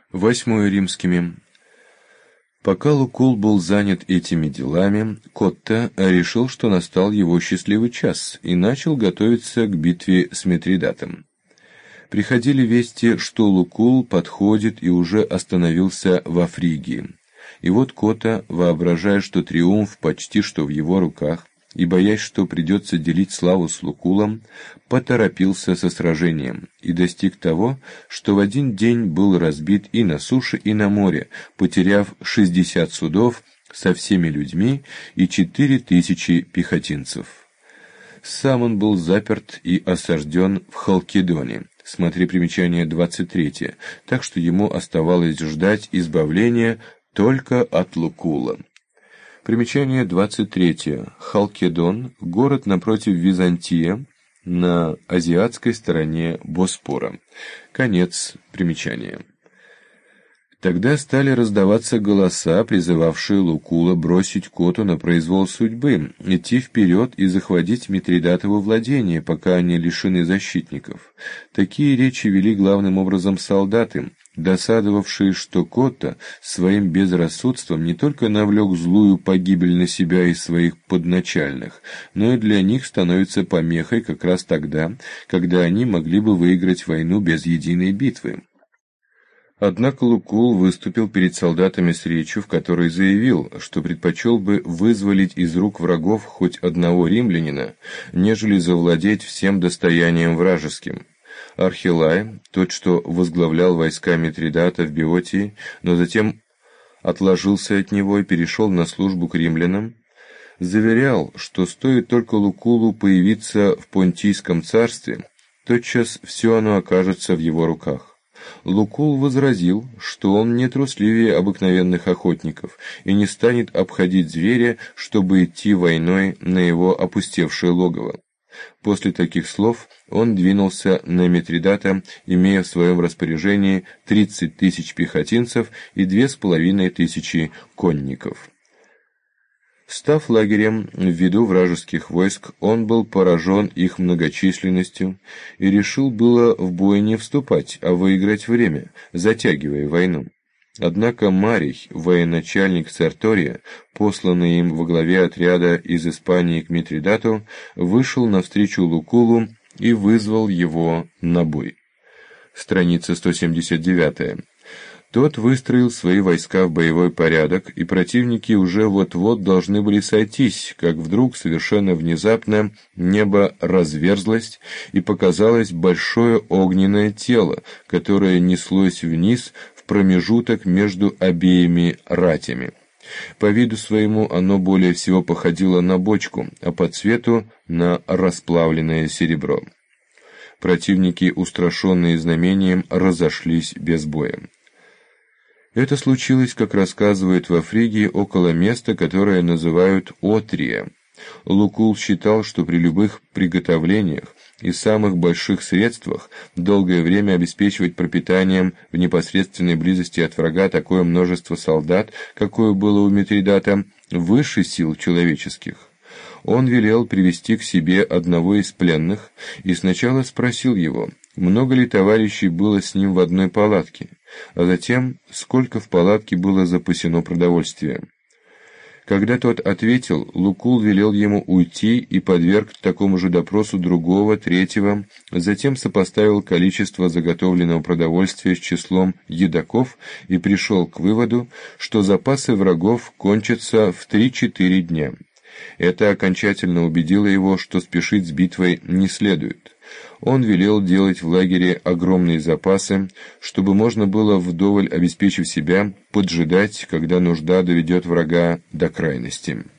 8 римскими. Пока Лукул был занят этими делами, Котта решил, что настал его счастливый час, и начал готовиться к битве с Митридатом. Приходили вести, что Лукул подходит и уже остановился во Фригии. И вот Котта, воображая, что триумф почти что в его руках, и боясь, что придется делить славу с Лукулом, поторопился со сражением и достиг того, что в один день был разбит и на суше, и на море, потеряв 60 судов со всеми людьми и 4000 пехотинцев. Сам он был заперт и осажден в Халкидоне, смотри примечание 23, так что ему оставалось ждать избавления только от Лукула. Примечание 23. Халкидон – город напротив Византия, на азиатской стороне Боспора. Конец примечания. Тогда стали раздаваться голоса, призывавшие Лукула бросить Котту на произвол судьбы, идти вперед и захватить Митридатово владение, пока они лишены защитников. Такие речи вели главным образом солдаты, досадовавшие, что Котта своим безрассудством не только навлек злую погибель на себя и своих подначальных, но и для них становится помехой как раз тогда, когда они могли бы выиграть войну без единой битвы. Однако Лукул выступил перед солдатами с речью, в которой заявил, что предпочел бы вызволить из рук врагов хоть одного римлянина, нежели завладеть всем достоянием вражеским. Архилай, тот, что возглавлял войска Митридата в Беотии, но затем отложился от него и перешел на службу к римлянам, заверял, что стоит только Лукулу появиться в Понтийском царстве, тотчас все оно окажется в его руках. Лукул возразил, что он не трусливее обыкновенных охотников и не станет обходить зверя, чтобы идти войной на его опустевшее логово. После таких слов он двинулся на Митридата, имея в своем распоряжении 30 000 пехотинцев и 2500 конников. Став лагерем в виду вражеских войск, он был поражен их многочисленностью и решил было в бой не вступать, а выиграть время, затягивая войну. Однако Марий, военачальник Сертория, посланный им во главе отряда из Испании к Митридату, вышел навстречу Лукулу и вызвал его на бой. Страница 179. Тот выстроил свои войска в боевой порядок, и противники уже вот-вот должны были сойтись, как вдруг совершенно внезапно небо разверзлось, и показалось большое огненное тело, которое неслось вниз в промежуток между обеими ратями. По виду своему оно более всего походило на бочку, а по цвету на расплавленное серебро. Противники, устрашенные знамением, разошлись без боя. Это случилось, как рассказывают во Фригии, около места, которое называют Отрия. Лукул считал, что при любых приготовлениях и самых больших средствах долгое время обеспечивать пропитанием в непосредственной близости от врага такое множество солдат, какое было у Митридата, выше сил человеческих. Он велел привести к себе одного из пленных и сначала спросил его, много ли товарищей было с ним в одной палатке, а затем, сколько в палатке было запасено продовольствия. Когда тот ответил, Лукул велел ему уйти и подверг такому же допросу другого, третьего, затем сопоставил количество заготовленного продовольствия с числом едоков и пришел к выводу, что запасы врагов кончатся в 3-4 дня. Это окончательно убедило его, что спешить с битвой не следует. Он велел делать в лагере огромные запасы, чтобы можно было, вдоволь обеспечив себя, поджидать, когда нужда доведет врага до крайности.